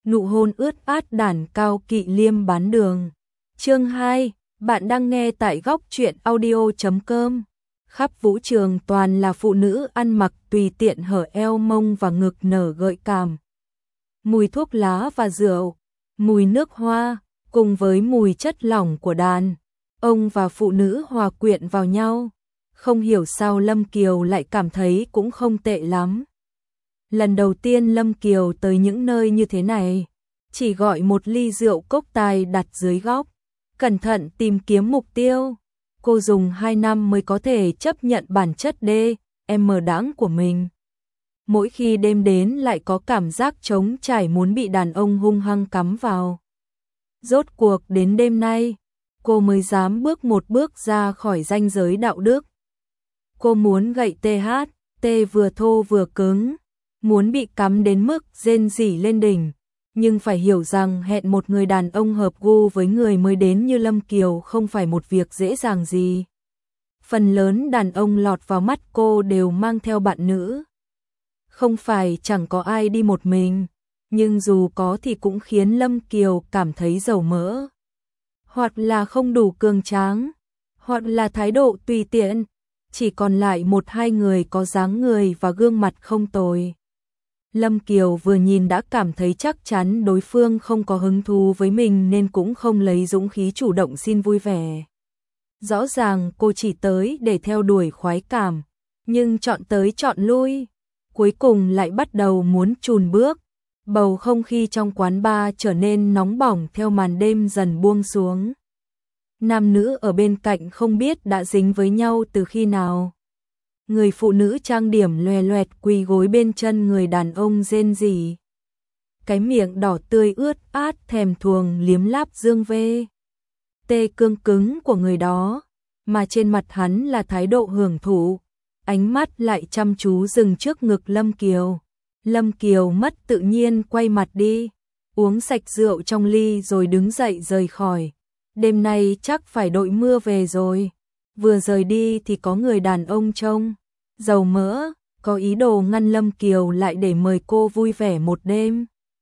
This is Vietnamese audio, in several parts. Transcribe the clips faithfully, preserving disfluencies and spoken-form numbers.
nụ hôn ướt át đản cao kỵ liêm bán đường. Chương hai, bạn đang nghe tại góc truyện audio chấm com. Khắp vũ trường toàn là phụ nữ ăn mặc tùy tiện hở eo mông và ngực nở gợi cảm. Mùi thuốc lá và rượu, mùi nước hoa, cùng với mùi chất lỏng của đàn ông và phụ nữ hòa quyện vào nhau. Không hiểu sao Lâm Kiều lại cảm thấy cũng không tệ lắm. Lần đầu tiên Lâm Kiều tới những nơi như thế này, chỉ gọi một ly rượu cốc tài đặt dưới góc, cẩn thận tìm kiếm mục tiêu. Cô dùng hai năm mới có thể chấp nhận bản chất đê em đáng của mình. Mỗi khi đêm đến lại có cảm giác trống trải muốn bị đàn ông hung hăng cắm vào. Rốt cuộc đến đêm nay, cô mới dám bước một bước ra khỏi ranh giới đạo đức. Cô muốn gậy tê hát, tê vừa thô vừa cứng, muốn bị cắm đến mức rên rỉ lên đỉnh, nhưng phải hiểu rằng hẹn một người đàn ông hợp gu với người mới đến như Lâm Kiều không phải một việc dễ dàng gì. Phần lớn đàn ông lọt vào mắt cô đều mang theo bạn nữ. Không phải chẳng có ai đi một mình, nhưng dù có thì cũng khiến Lâm Kiều cảm thấy dầu mỡ. Hoặc là không đủ cường tráng, hoặc là thái độ tùy tiện, chỉ còn lại một hai người có dáng người và gương mặt không tồi. Lâm Kiều vừa nhìn đã cảm thấy chắc chắn đối phương không có hứng thú với mình nên cũng không lấy dũng khí chủ động xin vui vẻ. Rõ ràng cô chỉ tới để theo đuổi khoái cảm, nhưng chọn tới chọn lui, cuối cùng lại bắt đầu muốn chùn bước. Bầu không khí trong quán bar trở nên nóng bỏng theo màn đêm dần buông xuống. Nam nữ ở bên cạnh không biết đã dính với nhau từ khi nào. Người phụ nữ trang điểm loè loẹt quỳ gối bên chân người đàn ông rên rỉ. Cái miệng đỏ tươi ướt át thèm thuồng liếm láp dương vê. Tê cương cứng của người đó, mà trên mặt hắn là thái độ hưởng thụ, ánh mắt lại chăm chú dừng trước ngực Lâm Kiều. Lâm Kiều mất tự nhiên quay mặt đi, uống sạch rượu trong ly rồi đứng dậy rời khỏi. Đêm nay chắc phải đội mưa về rồi. Vừa rời đi thì có người đàn ông trông dầu mỡ, có ý đồ ngăn Lâm Kiều lại để mời cô vui vẻ một đêm.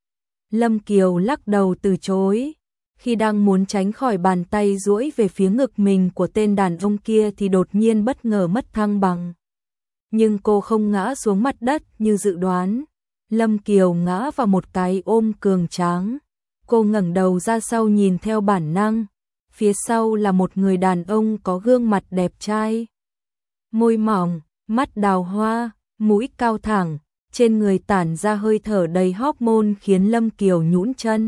Lâm Kiều lắc đầu từ chối. Khi đang muốn tránh khỏi bàn tay duỗi về phía ngực mình của tên đàn ông kia thì đột nhiên bất ngờ mất thăng bằng. Nhưng cô không ngã xuống mặt đất như dự đoán. Lâm Kiều ngã vào một cái ôm cường tráng. Cô ngẩng đầu ra sau nhìn theo bản năng. Phía sau là một người đàn ông có gương mặt đẹp trai. Môi mỏng, mắt đào hoa, mũi cao thẳng, trên người tản ra hơi thở đầy hormone khiến Lâm Kiều nhũn chân.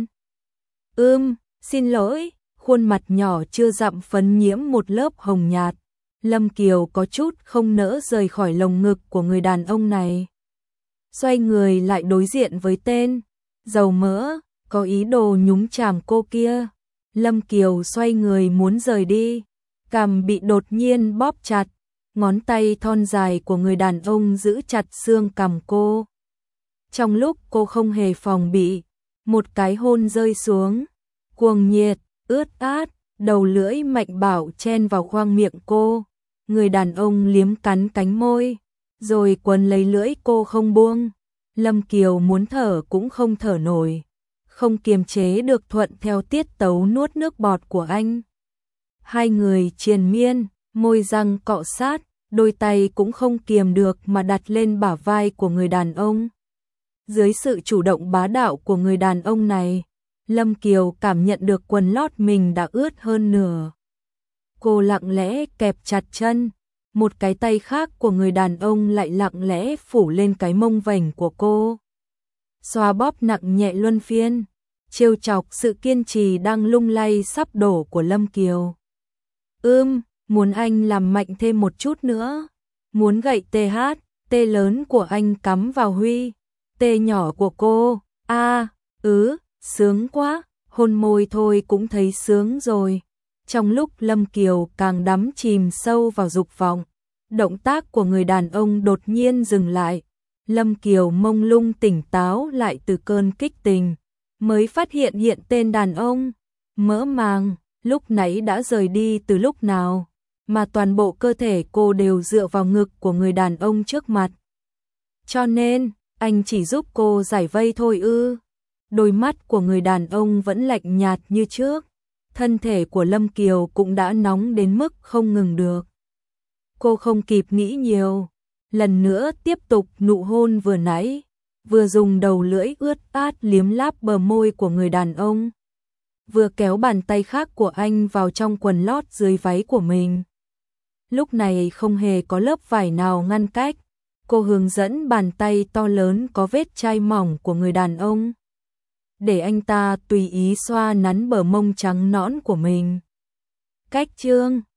Ưm, xin lỗi, khuôn mặt nhỏ chưa dặm phấn nhiễm một lớp hồng nhạt. Lâm Kiều có chút không nỡ rời khỏi lồng ngực của người đàn ông này. Xoay người lại đối diện với tên dầu mỡ, có ý đồ nhúng chàm cô kia. Lâm Kiều xoay người muốn rời đi, cằm bị đột nhiên bóp chặt, ngón tay thon dài của người đàn ông giữ chặt xương cằm cô. Trong lúc cô không hề phòng bị, một cái hôn rơi xuống, cuồng nhiệt, ướt át, đầu lưỡi mạnh bạo chen vào khoang miệng cô. Người đàn ông liếm cắn cánh môi, rồi quấn lấy lưỡi cô không buông. Lâm Kiều muốn thở cũng không thở nổi, không kiềm chế được thuận theo tiết tấu nuốt nước bọt của anh. Hai người triền miên, môi răng cọ sát, đôi tay cũng không kiềm được mà đặt lên bả vai của người đàn ông. Dưới sự chủ động bá đạo của người đàn ông này, Lâm Kiều cảm nhận được quần lót mình đã ướt hơn nửa. Cô lặng lẽ kẹp chặt chân, một cái tay khác của người đàn ông lại lặng lẽ phủ lên cái mông vành của cô. Xoa bóp nặng nhẹ luân phiên, trêu chọc sự kiên trì đang lung lay sắp đổ của Lâm Kiều. Ưm, muốn anh làm mạnh thêm một chút nữa. Muốn gậy tê hát, tê lớn của anh cắm vào huy, tê nhỏ của cô. A, à, ứ, sướng quá, hôn môi thôi cũng thấy sướng rồi. Trong lúc Lâm Kiều càng đắm chìm sâu vào dục vọng, động tác của người đàn ông đột nhiên dừng lại. Lâm Kiều mông lung tỉnh táo lại từ cơn kích tình, mới phát hiện hiện tên đàn ông mỡ màng lúc nãy đã rời đi từ lúc nào, mà toàn bộ cơ thể cô đều dựa vào ngực của người đàn ông trước mặt. Cho nên, anh chỉ giúp cô giải vây thôi ư? Đôi mắt của người đàn ông vẫn lạnh nhạt như trước. Thân thể của Lâm Kiều cũng đã nóng đến mức không ngừng được. Cô không kịp nghĩ nhiều, lần nữa tiếp tục nụ hôn vừa nãy, vừa dùng đầu lưỡi ướt át liếm láp bờ môi của người đàn ông, vừa kéo bàn tay khác của anh vào trong quần lót dưới váy của mình. Lúc này không hề có lớp vải nào ngăn cách, cô hướng dẫn bàn tay to lớn có vết chai mỏng của người đàn ông, để anh ta tùy ý xoa nắn bờ mông trắng nõn của mình. Cách chương